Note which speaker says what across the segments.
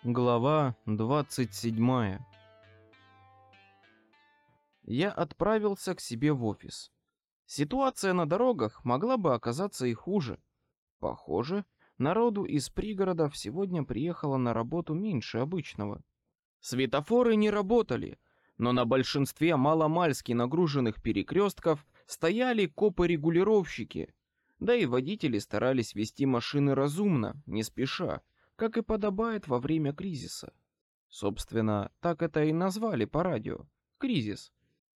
Speaker 1: Глава 27. Я отправился к себе в офис. Ситуация на дорогах могла бы оказаться и хуже. Похоже, народу из пригородов сегодня приехало на работу меньше обычного. Светофоры не работали, но на большинстве маломальски нагруженных перекрестков стояли копы-регулировщики, да и водители старались вести машины разумно, не спеша, как и подобает во время кризиса. Собственно, так это и назвали по радио — кризис.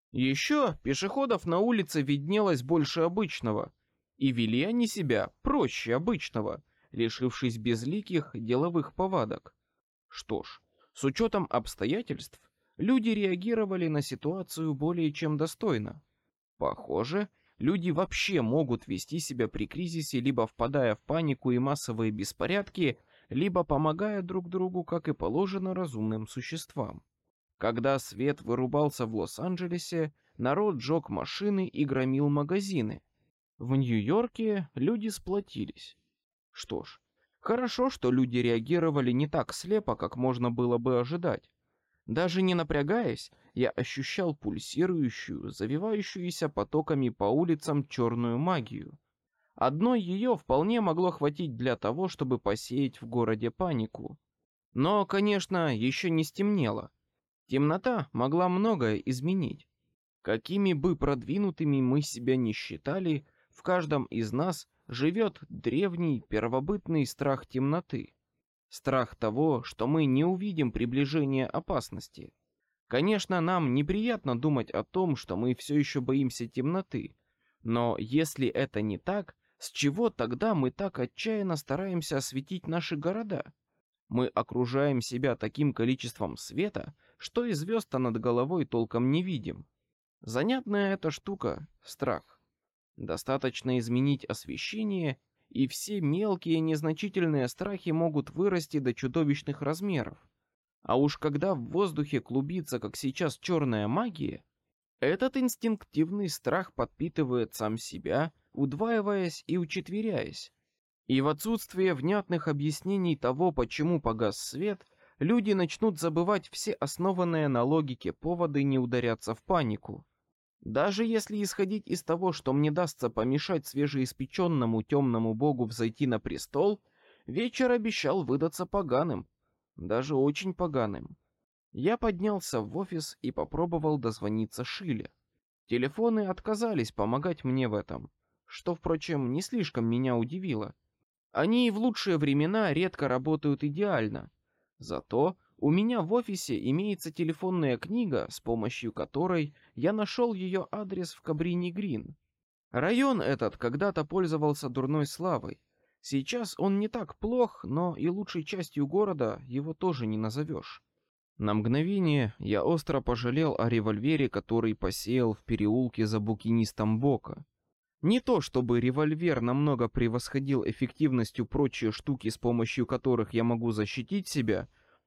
Speaker 1: Еще пешеходов на улице виднелось больше обычного, и вели они себя проще обычного, лишившись безликих деловых повадок. Что ж, с учетом обстоятельств, люди реагировали на ситуацию более чем достойно. Похоже, люди вообще могут вести себя при кризисе, либо впадая в панику и массовые беспорядки, либо помогая друг другу, как и положено разумным существам. Когда свет вырубался в Лос-Анджелесе, народ сжег машины и громил магазины. В Нью-Йорке люди сплотились. Что ж, хорошо, что люди реагировали не так слепо, как можно было бы ожидать. Даже не напрягаясь, я ощущал пульсирующую, завивающуюся потоками по улицам черную магию. Одной ее вполне могло хватить для того, чтобы посеять в городе панику. Но, конечно, еще не стемнело. Темнота могла многое изменить. Какими бы продвинутыми мы себя ни считали, в каждом из нас живет древний первобытный страх темноты. Страх того, что мы не увидим приближения опасности. Конечно, нам неприятно думать о том, что мы все еще боимся темноты. Но если это не так, с чего тогда мы так отчаянно стараемся осветить наши города? Мы окружаем себя таким количеством света, что и звезд над головой толком не видим. Занятная эта штука — страх. Достаточно изменить освещение, и все мелкие незначительные страхи могут вырасти до чудовищных размеров. А уж когда в воздухе клубится, как сейчас, черная магия, этот инстинктивный страх подпитывает сам себя, удваиваясь и учетверяясь. И в отсутствие внятных объяснений того, почему погас свет, люди начнут забывать все основанные на логике поводы не ударяться в панику. Даже если исходить из того, что мне дастся помешать свежеиспеченному темному богу взойти на престол, вечер обещал выдаться поганым, даже очень поганым. Я поднялся в офис и попробовал дозвониться Шиле. Телефоны отказались помогать мне в этом, что, впрочем, не слишком меня удивило. Они и в лучшие времена редко работают идеально. Зато у меня в офисе имеется телефонная книга, с помощью которой я нашел ее адрес в Кабрини-Грин. Район этот когда-то пользовался дурной славой. Сейчас он не так плох, но и лучшей частью города его тоже не назовешь. На мгновение я остро пожалел о револьвере, который посеял в переулке за букинистом Бока. Не то чтобы револьвер намного превосходил эффективностью прочие штуки, с помощью которых я могу защитить себя,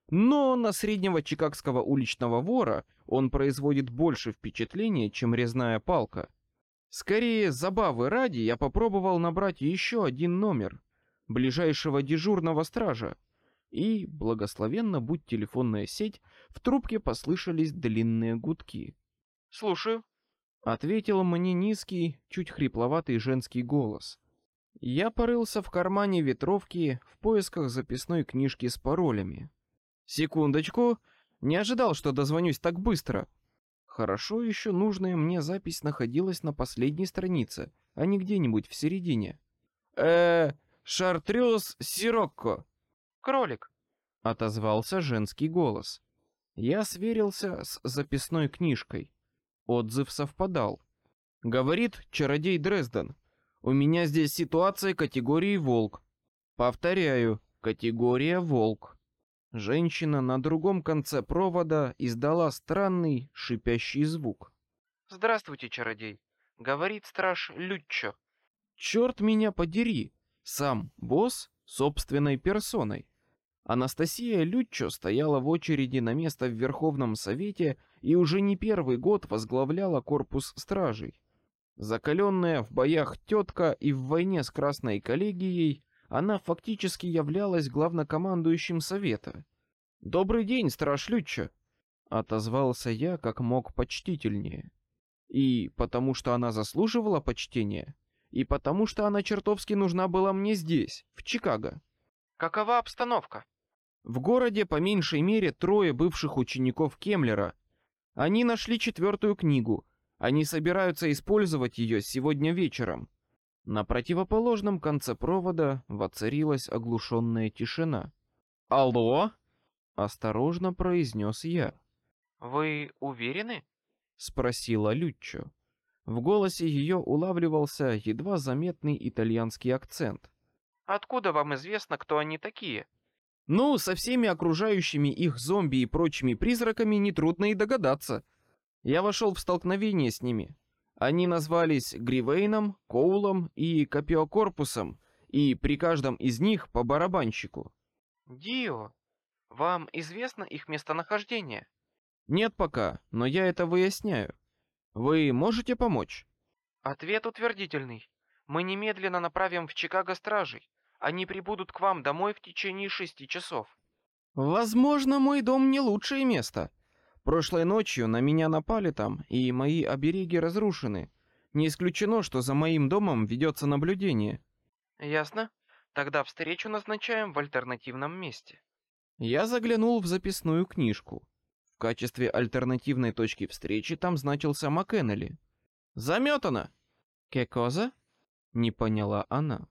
Speaker 1: но на среднего чикагского уличного вора он производит больше впечатления, чем резная палка. Скорее, забавы ради, я попробовал набрать еще один номер ближайшего дежурного стража, и, благословенна будь телефонная сеть, в трубке послышались длинные гудки. «Слушаю», — ответил мне низкий, чуть хрипловатый женский голос. Я порылся в кармане ветровки в поисках записной книжки с паролями. «Секундочку, не ожидал, что дозвонюсь так быстро». Хорошо еще нужная мне запись находилась на последней странице, а не где-нибудь в середине. Шартрёз Сирокко. «Кролик», — отозвался женский голос. Я сверился с записной книжкой. Отзыв совпадал. Говорит чародей Дрезден: «У меня здесь ситуация категории волк». Повторяю, категория волк. Женщина на другом конце провода издала странный шипящий звук. «Здравствуйте, чародей. Говорит страж Люччо». Черт меня подери, сам босс собственной персоной. Анастасия Люччо стояла в очереди на место в Верховном Совете и уже не первый год возглавляла корпус стражей. Закаленная в боях тетка и в войне с Красной коллегией, она фактически являлась главнокомандующим Совета. Добрый день, страж Лютча, отозвался я как мог почтительнее. И потому что она заслуживала почтения, и потому что она чертовски нужна была мне здесь, в Чикаго. Какова обстановка? В городе по меньшей мере 3 бывших учеников Кемлера. Они нашли 4-ю книгу. Они собираются использовать ее сегодня вечером. На противоположном конце провода воцарилась оглушенная тишина. «Алло?» — осторожно произнес я. «Вы уверены?» — спросила Люччо. В голосе ее улавливался едва заметный итальянский акцент. «Откуда вам известно, кто они такие?» «Ну, со всеми окружающими их зомби и прочими призраками нетрудно и догадаться. Я вошел в столкновение с ними. Они назвались Гривейном, Коулом и Копиокорпусом, и при каждом из них по барабанщику». «Дио, вам известно их местонахождение?» «Нет пока, но я это выясняю. Вы можете помочь?» «Ответ утвердительный. Мы немедленно направим в Чикаго стражей. Они прибудут к вам домой в течение 6 часов». «Возможно, мой дом не лучшее место. Прошлой ночью на меня напали там, и мои обереги разрушены. Не исключено, что за моим домом ведется наблюдение». «Ясно. Тогда встречу назначаем в альтернативном месте». Я заглянул в записную книжку. В качестве альтернативной точки встречи там значился МакКеннелли. «Заметано!» «Ке коза?» — не поняла она.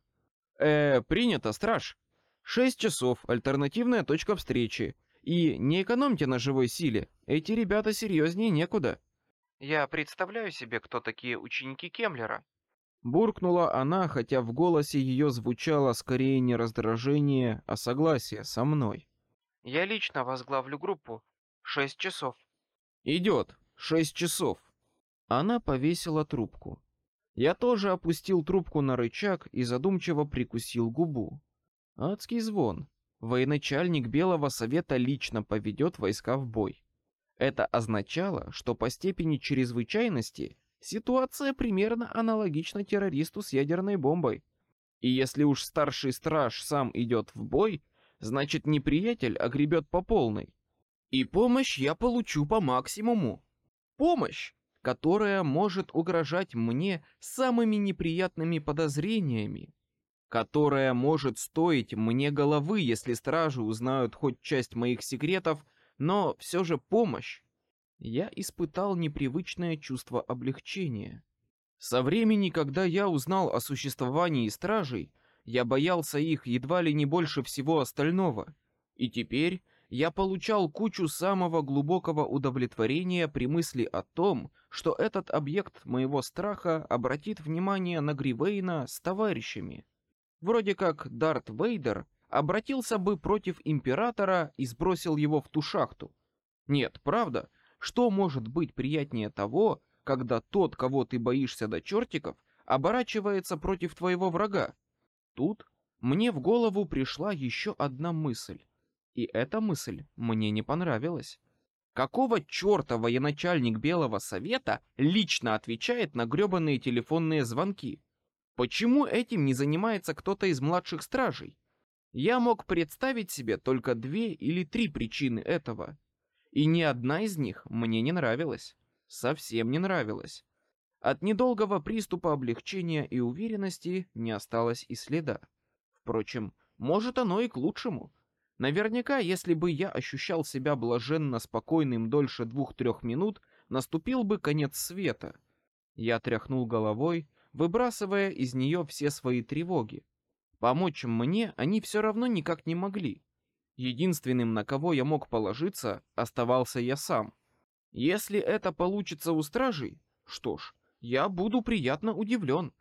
Speaker 1: Принято, страж. 6 часов, альтернативная точка встречи. И не экономьте на живой силе, эти ребята серьезнее некуда». «Я представляю себе, кто такие ученики Кемлера», — буркнула она, хотя в голосе ее звучало скорее не раздражение, а согласие со мной. «Я лично возглавлю группу. 6 часов». «Идет. 6 часов». Она повесила трубку. Я тоже опустил трубку на рычаг и задумчиво прикусил губу. Адский звон. Военачальник Белого Совета лично поведет войска в бой. Это означало, что по степени чрезвычайности ситуация примерно аналогична террористу с ядерной бомбой. И если уж старший страж сам идет в бой, значит неприятель огребет по полной. И помощь я получу по максимуму. Помощь, которая может угрожать мне самыми неприятными подозрениями, которая может стоить мне головы, если стражи узнают хоть часть моих секретов, но все же помощь. Я испытал непривычное чувство облегчения. Со времени, когда я узнал о существовании стражей, я боялся их едва ли не больше всего остального. И теперь я получал кучу самого глубокого удовлетворения при мысли о том, что этот объект моего страха обратит внимание на Гривейна с товарищами. Вроде как Дарт Вейдер обратился бы против Императора и сбросил его в ту шахту. Нет, правда, что может быть приятнее того, когда тот, кого ты боишься до чертиков, оборачивается против твоего врага? Тут мне в голову пришла еще одна мысль. И эта мысль мне не понравилась. Какого черта военачальник Белого Совета лично отвечает на гребаные телефонные звонки? Почему этим не занимается кто-то из младших стражей? Я мог представить себе только 2 или 3 причины этого. И ни одна из них мне не нравилась. Совсем не нравилась. От недолгого приступа облегчения и уверенности не осталось и следа. Впрочем, может оно и к лучшему. Наверняка, если бы я ощущал себя блаженно спокойным дольше 2-3 минут, наступил бы конец света. Я тряхнул головой, выбрасывая из нее все свои тревоги. Помочь мне они все равно никак не могли. Единственным, на кого я мог положиться, оставался я сам. Если это получится у стражей, что ж, я буду приятно удивлен.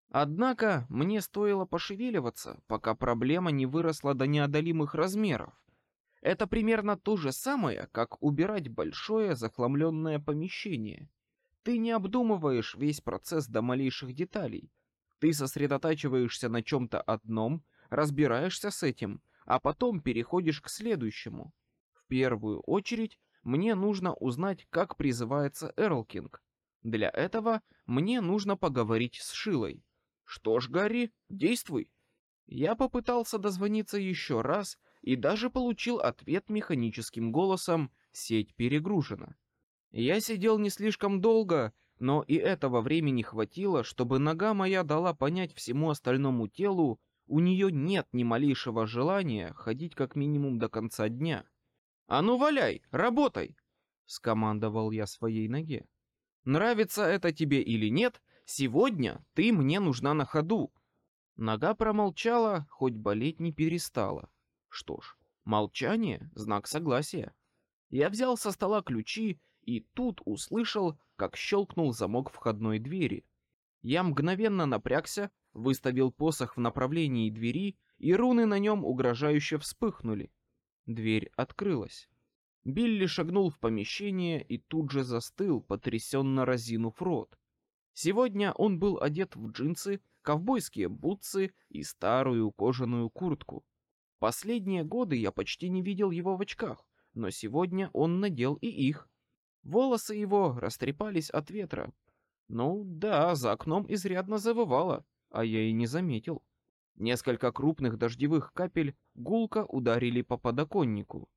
Speaker 1: Однако мне стоило пошевеливаться, пока проблема не выросла до неодолимых размеров. Это примерно то же самое, как убирать большое захламленное помещение. Ты не обдумываешь весь процесс до малейших деталей. Ты сосредотачиваешься на чем-то одном, разбираешься с этим, а потом переходишь к следующему. В первую очередь мне нужно узнать, как призывается Эрлкинг. Для этого мне нужно поговорить с Шилой. Что ж, Гарри, действуй. Я попытался дозвониться еще раз и даже получил ответ механическим голосом «Сеть перегружена». Я сидел не слишком долго, но и этого времени хватило, чтобы нога моя дала понять всему остальному телу, у нее нет ни малейшего желания ходить как минимум до конца дня. «А ну валяй, работай!» — скомандовал я своей ноге. «Нравится это тебе или нет, сегодня ты мне нужна на ходу». Нога промолчала, хоть болеть не перестала. Что ж, молчание — знак согласия. Я взял со стола ключи и тут услышал, как щелкнул замок входной двери. Я мгновенно напрягся, выставил посох в направлении двери, и руны на нем угрожающе вспыхнули. Дверь открылась. Билли шагнул в помещение и тут же застыл, потрясенно разинув рот. Сегодня он был одет в джинсы, ковбойские бутсы и старую кожаную куртку. Последние годы я почти не видел его в очках, но сегодня он надел и их. Волосы его растрепались от ветра. Ну да, за окном изрядно завывало, а я и не заметил. Несколько крупных дождевых капель гулко ударили по подоконнику.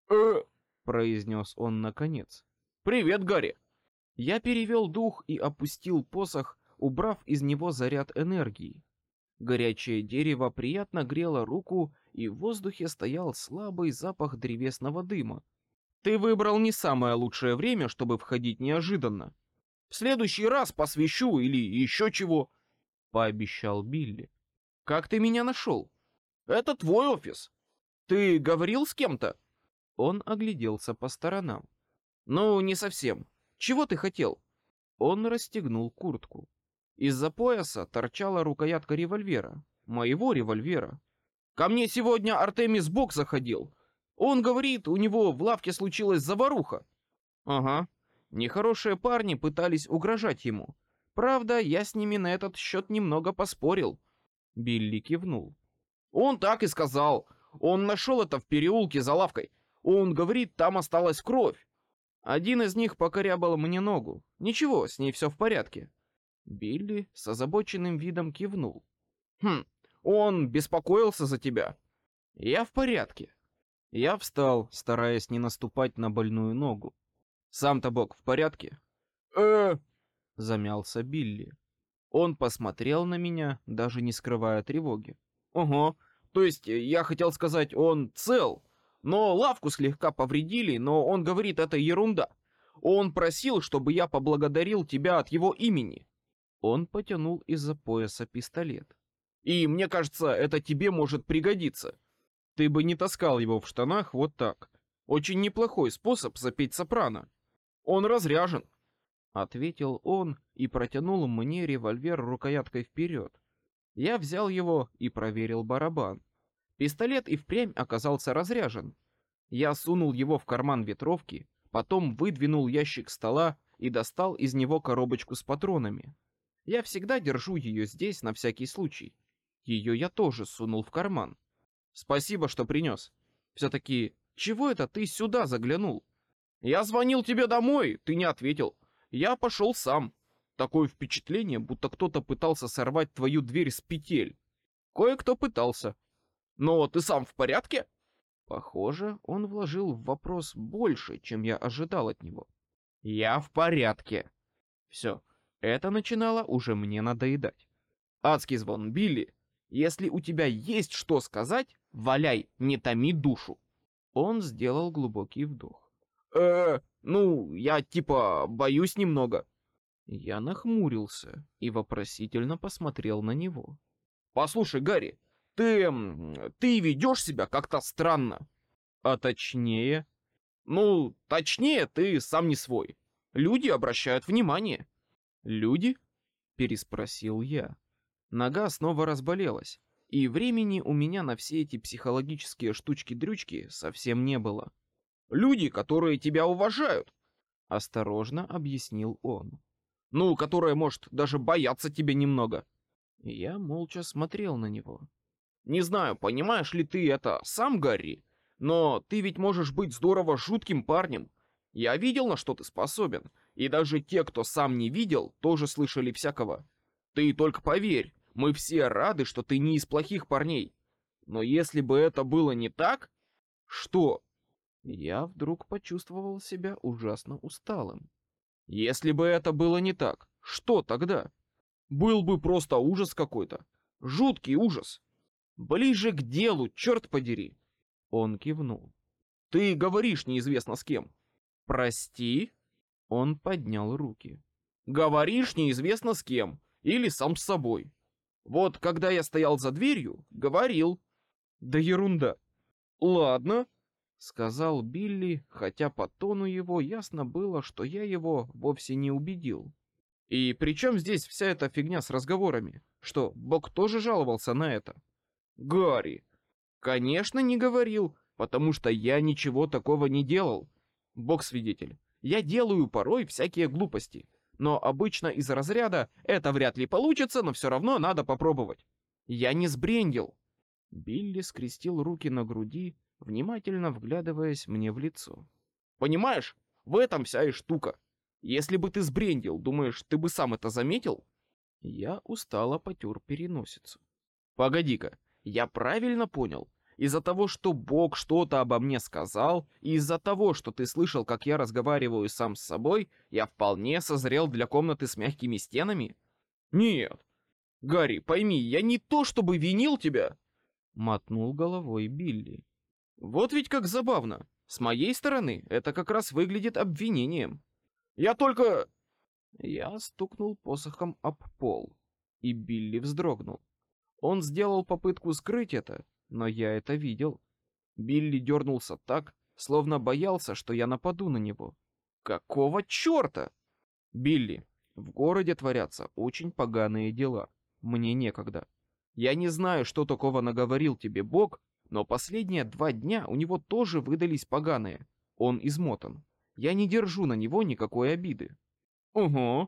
Speaker 1: Произнес он наконец. «Привет, Гарри!» Я перевел дух и опустил посох, убрав из него заряд энергии. Горячее дерево приятно грело руку, и в воздухе стоял слабый запах древесного дыма. «Ты выбрал не самое лучшее время, чтобы входить неожиданно. В следующий раз посвящу или еще чего», — пообещал Билли. «Как ты меня нашел?» «Это твой офис. Ты говорил с кем-то?» Он огляделся по сторонам. «Ну, не совсем. Чего ты хотел?» Он расстегнул куртку. Из-за пояса торчала рукоятка револьвера. Моего револьвера. «Ко мне сегодня Артемис Бог заходил. Он говорит, у него в лавке случилась заваруха». «Ага. Нехорошие парни пытались угрожать ему. Правда, я с ними на этот счет немного поспорил». Билли кивнул. «Он так и сказал. Он нашел это в переулке за лавкой. Он говорит, там осталась кровь. Один из них покорябал мне ногу. Ничего, с ней все в порядке». Билли с озабоченным видом кивнул. Он беспокоился за тебя?» «Я в порядке». Я встал, стараясь не наступать на больную ногу. «Сам-то Бог в порядке?» Замялся Билли. Он посмотрел на меня, даже не скрывая тревоги. «Ого, то есть, я хотел сказать, он цел, но лавку слегка повредили, но он говорит, это ерунда. Он просил, чтобы я поблагодарил тебя от его имени». Он потянул из-за пояса пистолет. «И мне кажется, это тебе может пригодиться. Ты бы не таскал его в штанах вот так. Очень неплохой способ запеть сопрано. Он разряжен», — ответил он и протянул мне револьвер рукояткой вперед. Я взял его и проверил барабан. Пистолет и впрямь оказался разряжен. Я сунул его в карман ветровки, потом выдвинул ящик стола и достал из него коробочку с патронами. Я всегда держу ее здесь на всякий случай. Ее я тоже сунул в карман. «Спасибо, что принес. Все-таки, чего это ты сюда заглянул?» «Я звонил тебе домой, ты не ответил. Я пошел сам. Такое впечатление, будто кто-то пытался сорвать твою дверь с петель». «Кое-кто пытался. Но ты сам в порядке?» Похоже, он вложил в вопрос больше, чем я ожидал от него. «Я в порядке». Все, это начинало уже мне надоедать. «Адский звон, Билли. Если у тебя есть что сказать, валяй, не томи душу». Он сделал глубокий вдох. Ну, я типа боюсь немного». Я нахмурился и вопросительно посмотрел на него. «Послушай, Гарри, ты ведешь себя как-то странно». «А точнее?» «Ну, точнее, ты сам не свой. Люди обращают внимание». «Люди?» — переспросил я. Нога снова разболелась, и времени у меня на все эти психологические штучки-дрючки совсем не было. «Люди, которые тебя уважают», — осторожно объяснил он. «Ну, которые, может, даже боятся тебя немного». Я молча смотрел на него. «Не знаю, понимаешь ли ты это сам, Гарри, но ты ведь можешь быть здорово жутким парнем. Я видел, на что ты способен, и даже те, кто сам не видел, тоже слышали всякого. Ты только поверь, мы все рады, что ты не из плохих парней. Но если бы это было не так... Что? Я вдруг почувствовал себя ужасно усталым. Если бы это было не так, что тогда? Был бы просто ужас какой-то. Жуткий ужас. Ближе к делу, черт подери. Он кивнул. Ты говоришь неизвестно с кем. Прости? Он поднял руки. Говоришь неизвестно с кем. Или сам с собой. Вот когда я стоял за дверью, говорил. Да ерунда. Ладно, сказал Билли, хотя по тону его ясно было, что я его вовсе не убедил. И при чем здесь вся эта фигня с разговорами? Что, Бог тоже жаловался на это? Гарри! Конечно, не говорил, потому что я ничего такого не делал. Бог свидетель. Я делаю порой всякие глупости, но обычно из разряда «это вряд ли получится, но все равно надо попробовать». Я не сбрендил. Билли скрестил руки на груди, внимательно вглядываясь мне в лицо. Понимаешь, в этом вся и штука. Если бы ты сбрендил, думаешь, ты бы сам это заметил? Я устало потер переносицу. Погоди-ка, я правильно понял? Из-за того, что Бог что-то обо мне сказал, и из-за того, что ты слышал, как я разговариваю сам с собой, я вполне созрел для комнаты с мягкими стенами? Нет. Гарри, пойми, я не то чтобы винил тебя, мотнул головой Билли. Вот ведь как забавно. С моей стороны это как раз выглядит обвинением. Я только... Я стукнул посохом об пол, и Билли вздрогнул. Он сделал попытку скрыть это, но я это видел. Билли дернулся так, словно боялся, что я нападу на него. Какого черта? Билли, в городе творятся очень поганые дела. Мне некогда. Я не знаю, что такого наговорил тебе Бог, но последние 2 дня у него тоже выдались поганые. Он измотан. Я не держу на него никакой обиды. Ого.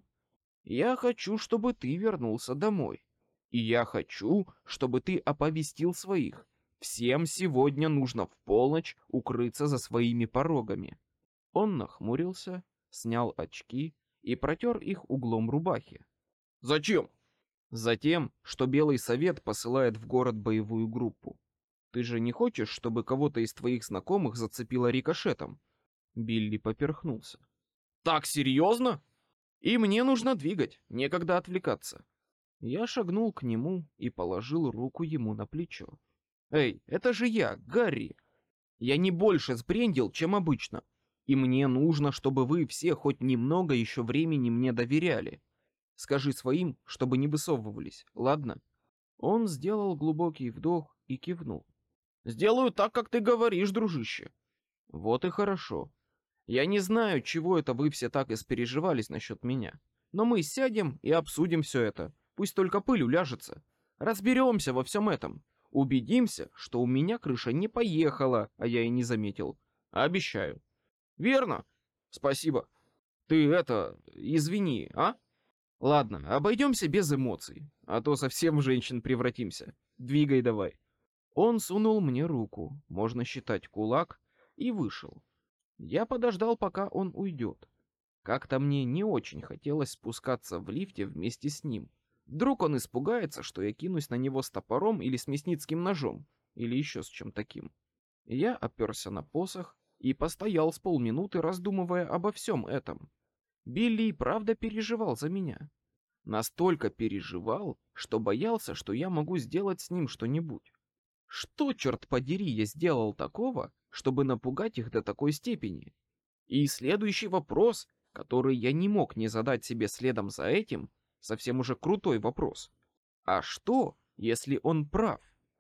Speaker 1: Я хочу, чтобы ты вернулся домой. И я хочу, чтобы ты оповестил своих. Всем сегодня нужно в полночь укрыться за своими порогами. Он нахмурился, снял очки и протер их углом рубахи. Зачем? Затем, что Белый Совет посылает в город боевую группу. Ты же не хочешь, чтобы кого-то из твоих знакомых зацепило рикошетом? Билли поперхнулся. Так серьезно? И мне нужно двигать, некогда отвлекаться. Я шагнул к нему и положил руку ему на плечо. Эй, это же я, Гарри. Я не больше сбрендил, чем обычно. И мне нужно, чтобы вы все хоть немного еще времени мне доверяли. Скажи своим, чтобы не высовывались, ладно? Он сделал глубокий вдох и кивнул. Сделаю так, как ты говоришь, дружище. Вот и хорошо. Я не знаю, чего это вы все так испереживались насчет меня. Но мы сядем и обсудим все это. Пусть только пыль уляжется. Разберемся во всем этом. Убедимся, что у меня крыша не поехала, а я и не заметил. Обещаю. Верно? Спасибо. Ты это, извини, а? Ладно, обойдемся без эмоций, а то совсем в женщин превратимся. Двигай давай. Он сунул мне руку, можно считать кулак, и вышел. Я подождал, пока он уйдет. Как-то мне не очень хотелось спускаться в лифте вместе с ним. Вдруг он испугается, что я кинусь на него с топором или с мясницким ножом, или еще с чем таким. Я оперся на посох и постоял с полминуты, раздумывая обо всем этом. Билли правда переживал за меня. Настолько переживал, что боялся, что я могу сделать с ним что-нибудь. Что, черт подери, я сделал такого, чтобы напугать их до такой степени? И следующий вопрос, который я не мог не задать себе следом за этим, совсем уже крутой вопрос. А что, если он прав?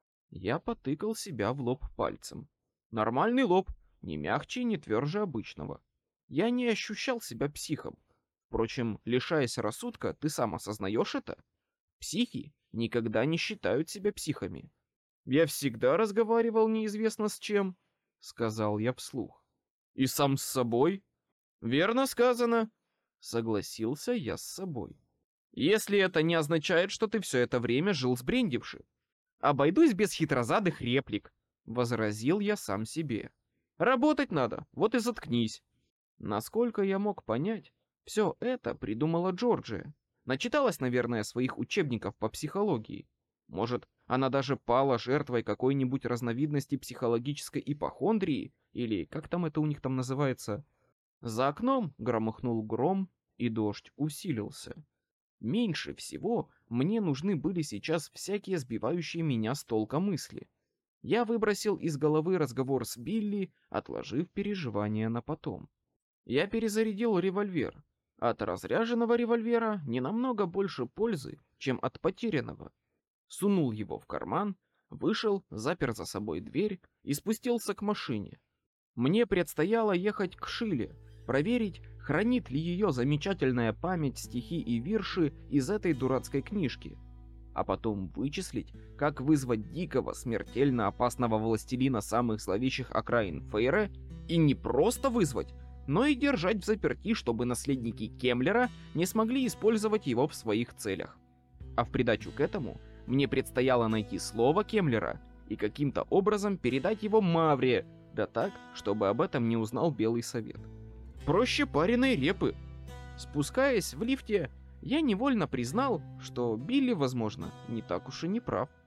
Speaker 1: Я потыкал себя в лоб пальцем. Нормальный лоб, не мягче и не тверже обычного. Я не ощущал себя психом. Впрочем, лишаясь рассудка, ты сам осознаешь это? Психи никогда не считают себя психами. Я всегда разговаривал неизвестно с чем, сказал я вслух. И сам с собой? Верно сказано, согласился я с собой. Если это не означает, что ты все это время жил сбрендивши. Обойдусь без хитрозадых реплик, возразил я сам себе. Работать надо, вот и заткнись. Насколько я мог понять, все это придумала Джорджия. Начиталась, наверное, своих учебников по психологии. Может, Она даже пала жертвой какой-нибудь разновидности психологической ипохондрии, или как там это у них там называется. За окном громыхнул гром, и дождь усилился. Меньше всего мне нужны были сейчас всякие сбивающие меня с толка мысли. Я выбросил из головы разговор с Билли, отложив переживания на потом. Я перезарядил револьвер. От разряженного револьвера не намного больше пользы, чем от потерянного. Сунул его в карман, вышел, запер за собой дверь и спустился к машине. Мне предстояло ехать к Шиле, проверить, хранит ли ее замечательная память стихи и вирши из этой дурацкой книжки, а потом вычислить, как вызвать дикого, смертельно опасного властелина самых зловещих окраин Фейре, и не просто вызвать, но и держать в заперти, чтобы наследники Кемлера не смогли использовать его в своих целях. А в придачу к этому мне предстояло найти слово Кемлера и каким-то образом передать его Мавре, да так, чтобы об этом не узнал Белый Совет. Проще пареной репы. Спускаясь в лифте, я невольно признал, что Билли, возможно, не так уж и не прав.